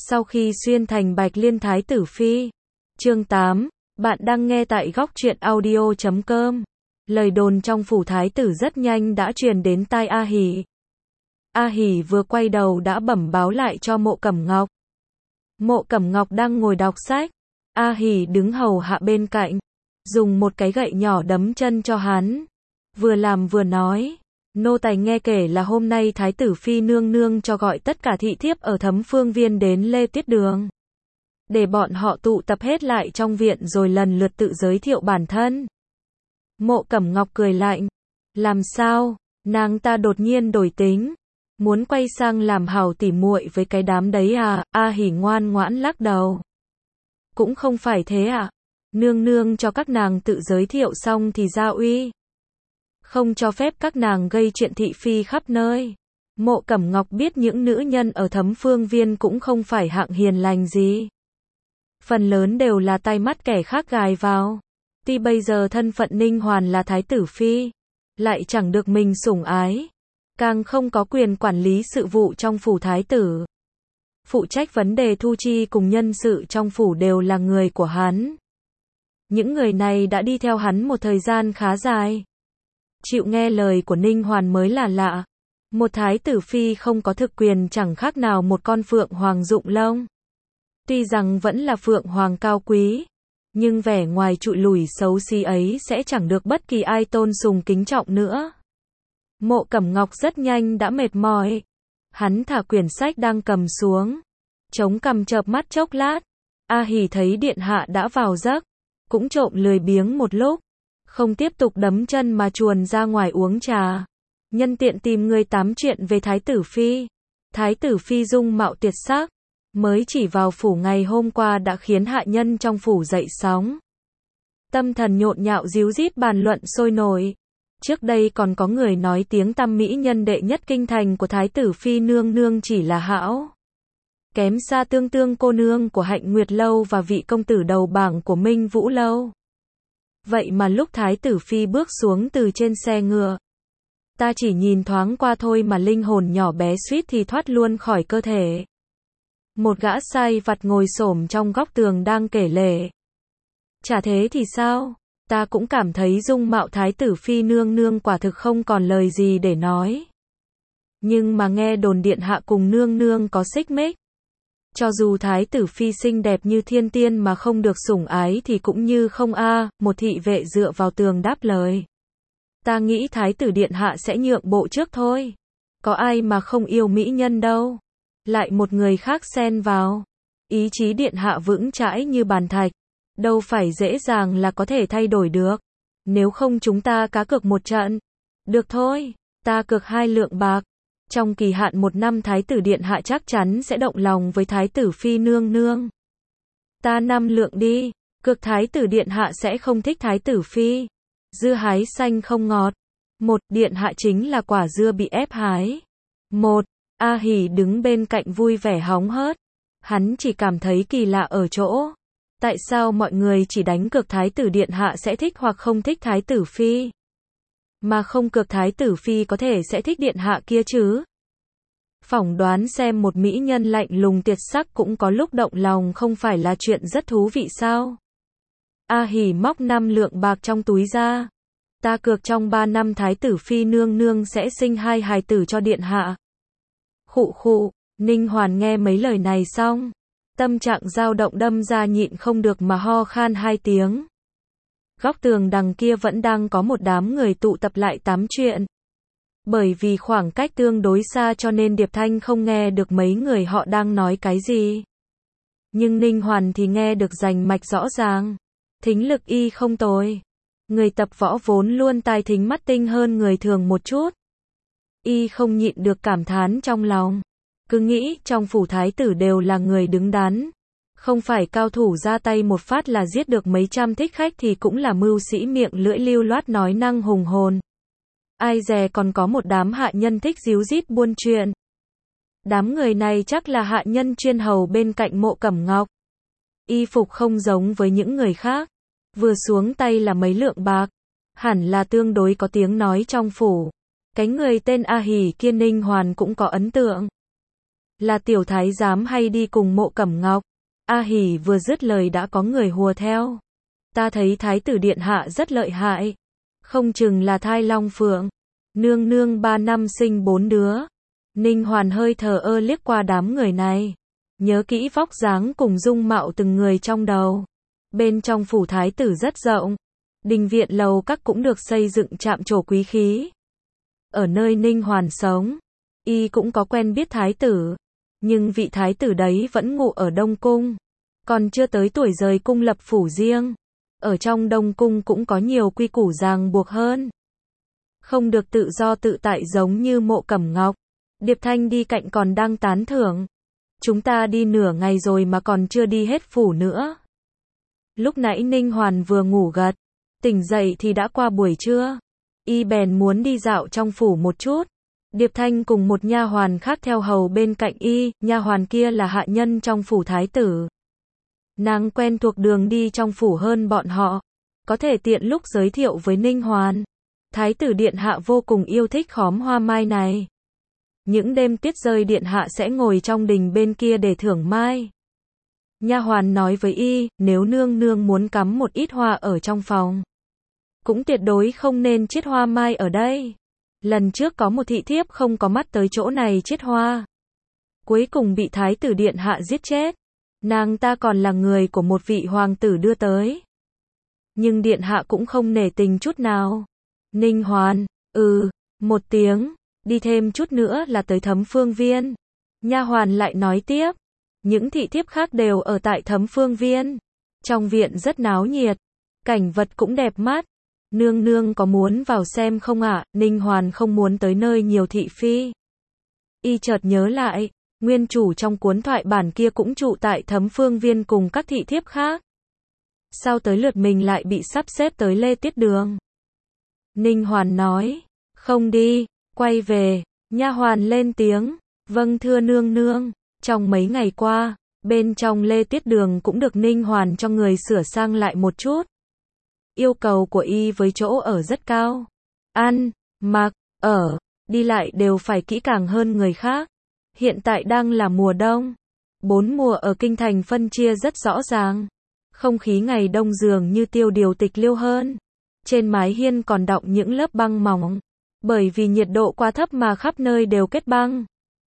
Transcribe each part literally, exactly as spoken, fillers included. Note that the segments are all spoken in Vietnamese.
Sau khi xuyên thành Bạch Liên Thái tử Phi. Chương tám, bạn đang nghe tại góc truyện audio chấm com. Lời đồn trong phủ thái tử rất nhanh đã truyền đến tai A Hỉ. A Hỉ vừa quay đầu đã bẩm báo lại cho Mộ Cẩm Ngọc. Mộ Cẩm Ngọc đang ngồi đọc sách. A Hỉ đứng hầu hạ bên cạnh, dùng một cái gậy nhỏ đấm chân cho hắn. Vừa làm vừa nói, nô tài nghe kể là hôm nay Thái tử Phi nương nương cho gọi tất cả thị thiếp ở Thấm Phương Viên đến Lê Tuyết Đường, để bọn họ tụ tập hết lại trong viện rồi lần lượt tự giới thiệu bản thân. Mộ Cẩm Ngọc cười lạnh, làm sao, nàng ta đột nhiên đổi tính, muốn quay sang làm hảo tỉ muội với cái đám đấy à? A Hỉ ngoan ngoãn lắc đầu. Cũng không phải thế ạ. À? Nương nương cho các nàng tự giới thiệu xong thì ra uy. Không cho phép các nàng gây chuyện thị phi khắp nơi. Mộ Cẩm Ngọc biết những nữ nhân ở Thấm Phương Viên cũng không phải hạng hiền lành gì. Phần lớn đều là tay mắt kẻ khác gài vào. Tuy bây giờ thân phận Ninh Hoàn là Thái tử Phi, lại chẳng được mình sủng ái, càng không có quyền quản lý sự vụ trong phủ thái tử. Phụ trách vấn đề thu chi cùng nhân sự trong phủ đều là người của hắn. Những người này đã đi theo hắn một thời gian khá dài. Chịu nghe lời của Ninh Hoàn mới là lạ. Một thái tử phi không có thực quyền chẳng khác nào một con phượng hoàng rụng lông. Tuy rằng vẫn là phượng hoàng cao quý, nhưng vẻ ngoài trụi lủi xấu xí ấy sẽ chẳng được bất kỳ ai tôn sùng kính trọng nữa. Mộ Cẩm Ngọc rất nhanh đã mệt mỏi. Hắn thả quyển sách đang cầm xuống, chống cằm chợp mắt chốc lát. A Hỉ thấy điện hạ đã vào giấc, cũng trộm lười biếng một lúc, không tiếp tục đấm chân mà chuồn ra ngoài uống trà. Nhân tiện tìm người tám chuyện về Thái tử Phi. Thái tử Phi dung mạo tuyệt sắc, mới chỉ vào phủ ngày hôm qua đã khiến hạ nhân trong phủ dậy sóng. Tâm thần nhộn nhạo díu dít bàn luận sôi nổi. Trước đây còn có người nói tiếng tăm mỹ nhân đệ nhất kinh thành của Thái tử Phi nương nương chỉ là hão. Kém xa tương tương cô nương của Hạnh Nguyệt Lâu và vị công tử đầu bảng của Minh Vũ Lâu. Vậy mà lúc Thái tử Phi bước xuống từ trên xe ngựa, ta chỉ nhìn thoáng qua thôi mà linh hồn nhỏ bé suýt thì thoát luôn khỏi cơ thể. Một gã sai vặt ngồi xổm trong góc tường đang kể lể. Chả thế thì sao? Ta cũng cảm thấy dung mạo Thái tử Phi nương nương quả thực không còn lời gì để nói. Nhưng mà nghe đồn điện hạ cùng nương nương có xích mích. Cho dù Thái tử Phi xinh đẹp như thiên tiên mà không được sủng ái thì cũng như không a. À, một thị vệ dựa vào tường đáp lời. Ta nghĩ Thái tử điện hạ sẽ nhượng bộ trước thôi. Có ai mà không yêu mỹ nhân đâu. Lại một người khác xen vào. Ý chí điện hạ vững chãi như bàn thạch, đâu phải dễ dàng là có thể thay đổi được. Nếu không chúng ta cá cược một trận. Được thôi, ta cược hai lượng bạc. Trong kỳ hạn một năm Thái tử điện hạ chắc chắn sẽ động lòng với Thái tử Phi nương nương. Ta năm lượng đi. Cược Thái tử điện hạ sẽ không thích Thái tử Phi. Dưa hái xanh không ngọt. Một, điện hạ chính là quả dưa bị ép hái. Một, A Hỉ đứng bên cạnh vui vẻ hóng hớt. Hắn chỉ cảm thấy kỳ lạ ở chỗ. Tại sao mọi người chỉ đánh cược Thái tử điện hạ sẽ thích hoặc không thích Thái tử Phi, mà không cược Thái tử Phi có thể sẽ thích điện hạ kia chứ? Phỏng đoán xem một mỹ nhân lạnh lùng tuyệt sắc cũng có lúc động lòng không phải là chuyện rất thú vị sao? A Hỉ móc năm lượng bạc trong túi ra. Ta cược trong ba năm Thái tử Phi nương nương sẽ sinh hai hài tử cho điện hạ. Khụ khụ, Ninh Hoàn nghe mấy lời này xong, tâm trạng dao động đâm ra nhịn không được mà ho khan hai tiếng. Góc tường đằng kia vẫn đang có một đám người tụ tập lại tám chuyện. Bởi vì khoảng cách tương đối xa cho nên Điệp Thanh không nghe được mấy người họ đang nói cái gì. Nhưng Ninh Hoàn thì nghe được rành mạch rõ ràng. Thính lực y không tồi. Người tập võ vốn luôn tai thính mắt tinh hơn người thường một chút. Y không nhịn được cảm thán trong lòng. Cứ nghĩ trong phủ thái tử đều là người đứng đắn. Không phải cao thủ ra tay một phát là giết được mấy trăm thích khách thì cũng là mưu sĩ miệng lưỡi lưu loát nói năng hùng hồn. Ai dè còn có một đám hạ nhân thích díu dít buôn chuyện. Đám người này chắc là hạ nhân chuyên hầu bên cạnh Mộ Cẩm Ngọc. Y phục không giống với những người khác. Vừa xuống tay là mấy lượng bạc. Hẳn là tương đối có tiếng nói trong phủ. Cái người tên A Hỉ kia Ninh Hoàn cũng có ấn tượng. Là tiểu thái giám hay đi cùng Mộ Cẩm Ngọc? A Hỉ vừa dứt lời đã có người hùa theo. Ta thấy thái tử điện hạ rất lợi hại. Không chừng là thai long phượng. Nương nương ba năm sinh bốn đứa. Ninh Hoàn hơi thờ ơ liếc qua đám người này. Nhớ kỹ vóc dáng cùng dung mạo từng người trong đầu. Bên trong phủ thái tử rất rộng. Đình viện lầu các cũng được xây dựng chạm trổ quý khí. Ở nơi Ninh Hoàn sống, y cũng có quen biết thái tử. Nhưng vị thái tử đấy vẫn ngụ ở Đông Cung. Còn chưa tới tuổi rời cung lập phủ riêng. Ở trong Đông Cung cũng có nhiều quy củ ràng buộc hơn. Không được tự do tự tại giống như Mộ Cẩm Ngọc. Điệp Thanh đi cạnh còn đang tán thưởng. Chúng ta đi nửa ngày rồi mà còn chưa đi hết phủ nữa. Lúc nãy Ninh Hoàn vừa ngủ gật. Tỉnh dậy thì đã qua buổi trưa. Y bèn muốn đi dạo trong phủ một chút. Điệp Thanh cùng một nha hoàn khác theo hầu bên cạnh y, nha hoàn kia là hạ nhân trong phủ thái tử. Nàng quen thuộc đường đi trong phủ hơn bọn họ, có thể tiện lúc giới thiệu với Ninh Hoàn. Thái tử điện hạ vô cùng yêu thích khóm hoa mai này. Những đêm tuyết rơi điện hạ sẽ ngồi trong đình bên kia để thưởng mai. Nha hoàn nói với y, nếu nương nương muốn cắm một ít hoa ở trong phòng, cũng tuyệt đối không nên chiết hoa mai ở đây. Lần trước có một thị thiếp không có mắt tới chỗ này chiết hoa. Cuối cùng bị thái tử điện hạ giết chết. Nàng ta còn là người của một vị hoàng tử đưa tới. Nhưng điện hạ cũng không nể tình chút nào. Ninh Hoàn, ừ, một tiếng, đi thêm chút nữa là tới Thấm Phương Viên. Nha hoàn lại nói tiếp. Những thị thiếp khác đều ở tại Thấm Phương Viên. Trong viện rất náo nhiệt. Cảnh vật cũng đẹp mắt. Nương nương có muốn vào xem không ạ? À? Ninh Hoàn không muốn tới nơi nhiều thị phi. Y chợt nhớ lại, nguyên chủ trong cuốn thoại bản kia cũng trụ tại Thấm Phương Viên cùng các thị thiếp khác. Sao tới lượt mình lại bị sắp xếp tới Lê Tiết Đường? Ninh Hoàn nói, không đi, quay về. Nha hoàn lên tiếng, vâng thưa nương nương. Trong mấy ngày qua, bên trong Lê Tiết Đường cũng được Ninh Hoàn cho người sửa sang lại một chút. Yêu cầu của y với chỗ ở rất cao. Ăn, mặc, ở, đi lại đều phải kỹ càng hơn người khác. Hiện tại đang là mùa đông. Bốn mùa ở kinh thành phân chia rất rõ ràng. Không khí ngày đông dường như tiêu điều tịch liêu hơn. Trên mái hiên còn đọng những lớp băng mỏng. Bởi vì nhiệt độ quá thấp mà khắp nơi đều kết băng.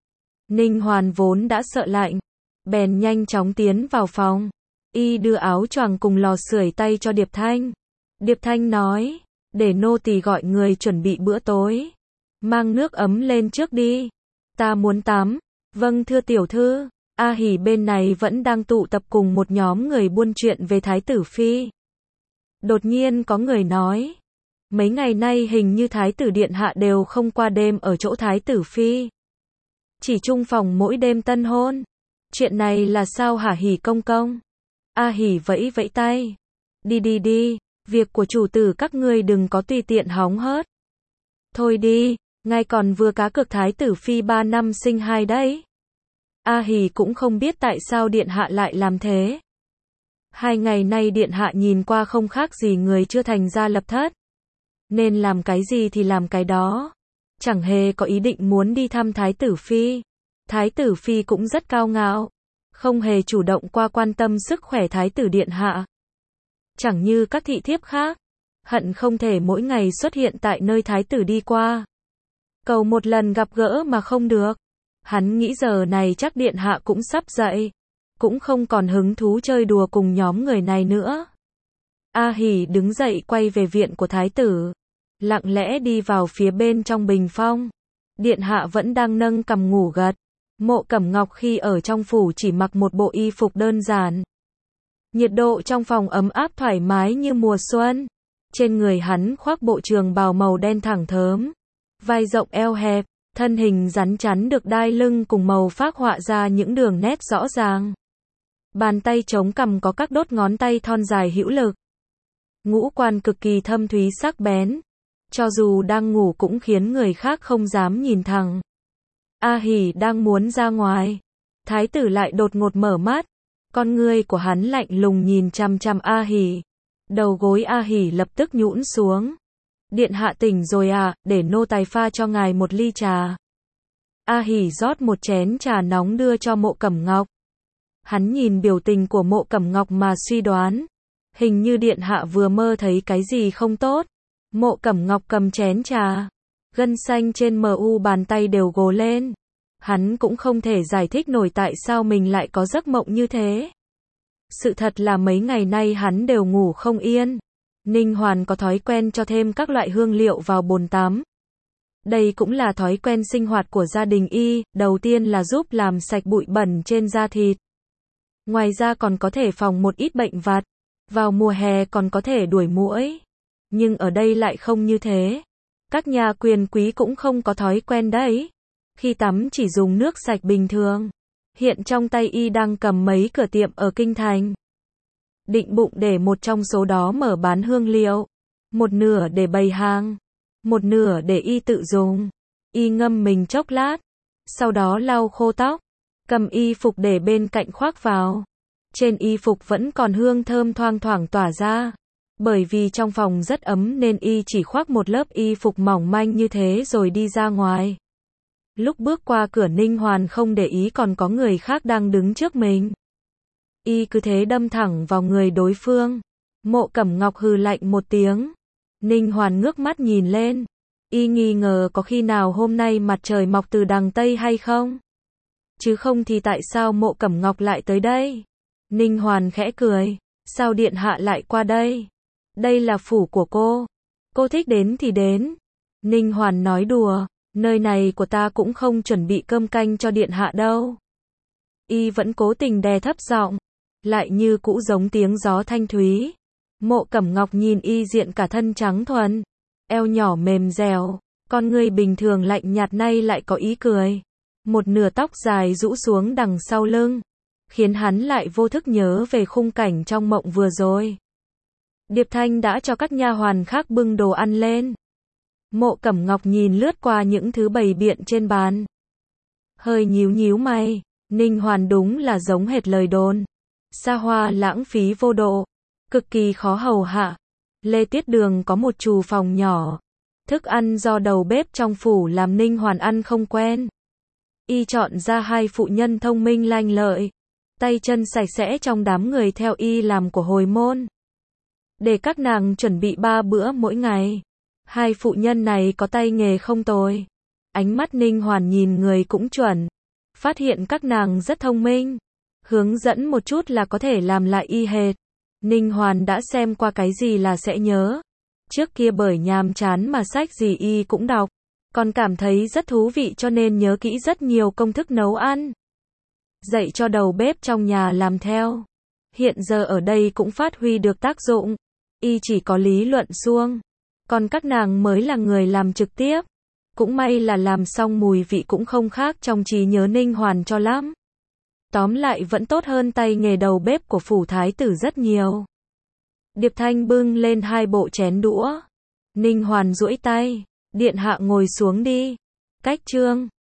Ninh Hoàn vốn đã sợ lạnh. Bèn nhanh chóng tiến vào phòng. Y đưa áo choàng cùng lò sưởi tay cho Điệp Thanh. Điệp Thanh nói, để nô tỳ gọi người chuẩn bị bữa tối. Mang nước ấm lên trước đi. Ta muốn tắm. Vâng thưa tiểu thư. A Hỉ bên này vẫn đang tụ tập cùng một nhóm người buôn chuyện về Thái tử Phi. Đột nhiên có người nói. Mấy ngày nay hình như Thái tử Điện Hạ đều không qua đêm ở chỗ Thái tử Phi. Chỉ chung phòng mỗi đêm tân hôn. Chuyện này là sao hả Hỉ công công? A Hỉ vẫy vẫy tay. Đi đi đi. Việc của chủ tử các ngươi đừng có tùy tiện hóng hớt. Thôi đi, ngay còn vừa cá cược Thái tử Phi ba năm sinh hai đấy. A Hỉ cũng không biết tại sao Điện Hạ lại làm thế. Hai ngày nay Điện Hạ nhìn qua không khác gì người chưa thành gia lập thất. Nên làm cái gì thì làm cái đó. Chẳng hề có ý định muốn đi thăm Thái tử Phi. Thái tử Phi cũng rất cao ngạo. Không hề chủ động qua quan tâm sức khỏe Thái tử Điện Hạ. Chẳng như các thị thiếp khác. Hận không thể mỗi ngày xuất hiện tại nơi Thái tử đi qua. Cầu một lần gặp gỡ mà không được. Hắn nghĩ giờ này chắc Điện Hạ cũng sắp dậy. Cũng không còn hứng thú chơi đùa cùng nhóm người này nữa. A Hỉ đứng dậy quay về viện của Thái tử. Lặng lẽ đi vào phía bên trong bình phong. Điện Hạ vẫn đang nâng cằm ngủ gật. Mộ Cẩm Ngọc khi ở trong phủ chỉ mặc một bộ y phục đơn giản. Nhiệt độ trong phòng ấm áp thoải mái như mùa xuân. Trên người hắn khoác bộ trường bào màu đen thẳng thớm. Vai rộng eo hẹp, thân hình rắn chắn được đai lưng cùng màu phác họa ra những đường nét rõ ràng. Bàn tay chống cằm có các đốt ngón tay thon dài hữu lực. Ngũ quan cực kỳ thâm thúy sắc bén. Cho dù đang ngủ cũng khiến người khác không dám nhìn thẳng. A Hỉ đang muốn ra ngoài. Thái tử lại đột ngột mở mắt. Con ngươi của hắn lạnh lùng nhìn chằm chằm A Hỉ. Đầu gối A Hỉ lập tức nhũn xuống. Điện Hạ tỉnh rồi à, để nô tài pha cho ngài một ly trà. A Hỷ rót một chén trà nóng đưa cho Mộ Cẩm Ngọc. Hắn nhìn biểu tình của Mộ Cẩm Ngọc mà suy đoán. Hình như điện hạ vừa mơ thấy cái gì không tốt. Mộ Cẩm Ngọc cầm chén trà. Gân xanh trên mu bàn tay đều gồ lên. Hắn cũng không thể giải thích nổi tại sao mình lại có giấc mộng như thế. Sự thật là mấy ngày nay hắn đều ngủ không yên. Ninh Hoàn có thói quen cho thêm các loại hương liệu vào bồn tắm. Đây cũng là thói quen sinh hoạt của gia đình y, đầu tiên là giúp làm sạch bụi bẩn trên da thịt. Ngoài ra còn có thể phòng một ít bệnh vặt, vào mùa hè còn có thể đuổi muỗi. Nhưng ở đây lại không như thế. Các nhà quyền quý cũng không có thói quen đấy. Khi tắm chỉ dùng nước sạch bình thường. Hiện trong tay y đang cầm mấy cửa tiệm ở Kinh Thành. Định bụng để một trong số đó mở bán hương liệu. Một nửa để bày hàng. Một nửa để y tự dùng. Y ngâm mình chốc lát. Sau đó lau khô tóc. Cầm y phục để bên cạnh khoác vào. Trên y phục vẫn còn hương thơm thoang thoảng tỏa ra. Bởi vì trong phòng rất ấm nên y chỉ khoác một lớp y phục mỏng manh như thế rồi đi ra ngoài. Lúc bước qua cửa Ninh Hoàn không để ý còn có người khác đang đứng trước mình. Y cứ thế đâm thẳng vào người đối phương. Mộ Cẩm Ngọc hừ lạnh một tiếng. Ninh Hoàn ngước mắt nhìn lên. Y nghi ngờ có khi nào hôm nay mặt trời mọc từ đằng Tây hay không? Chứ không thì tại sao Mộ Cẩm Ngọc lại tới đây? Ninh Hoàn khẽ cười. Sao điện hạ lại qua đây? Đây là phủ của cô. Cô thích đến thì đến. Ninh Hoàn nói đùa. Nơi này của ta cũng không chuẩn bị cơm canh cho điện hạ đâu. Y vẫn cố tình đè thấp giọng. Lại như cũ giống tiếng gió thanh thúy. Mộ Cẩm Ngọc nhìn y diện cả thân trắng thuần. Eo nhỏ mềm dẻo. Con người bình thường lạnh nhạt nay lại có ý cười. Một nửa tóc dài rũ xuống đằng sau lưng. Khiến hắn lại vô thức nhớ về khung cảnh trong mộng vừa rồi. Điệp Thanh đã cho các nha hoàn khác bưng đồ ăn lên. Mộ Cẩm Ngọc nhìn lướt qua những thứ bày biện trên bàn. Hơi nhíu nhíu mày. Ninh Hoàn đúng là giống hệt lời đồn. Xa hoa lãng phí vô độ. Cực kỳ khó hầu hạ. Lê Tiết Đường có một trù phòng nhỏ. Thức ăn do đầu bếp trong phủ làm Ninh Hoàn ăn không quen. Y chọn ra hai phụ nhân thông minh lanh lợi. Tay chân sạch sẽ trong đám người theo y làm của hồi môn. Để các nàng chuẩn bị ba bữa mỗi ngày. Hai phụ nhân này có tay nghề không tồi. Ánh mắt Ninh Hoàn nhìn người cũng chuẩn. Phát hiện các nàng rất thông minh. Hướng dẫn một chút là có thể làm lại y hệt. Ninh Hoàn đã xem qua cái gì là sẽ nhớ. Trước kia bởi nhàm chán mà sách gì y cũng đọc. Còn cảm thấy rất thú vị cho nên nhớ kỹ rất nhiều công thức nấu ăn. Dạy cho đầu bếp trong nhà làm theo. Hiện giờ ở đây cũng phát huy được tác dụng. Y chỉ có lý luận suông. Còn các nàng mới là người làm trực tiếp. Cũng may là làm xong mùi vị cũng không khác trong trí nhớ Ninh Hoàn cho lắm. Tóm lại vẫn tốt hơn tay nghề đầu bếp của phủ thái tử rất nhiều. Điệp Thanh bưng lên hai bộ chén đũa. Ninh Hoàn duỗi tay. Điện hạ ngồi xuống đi. Cách chương.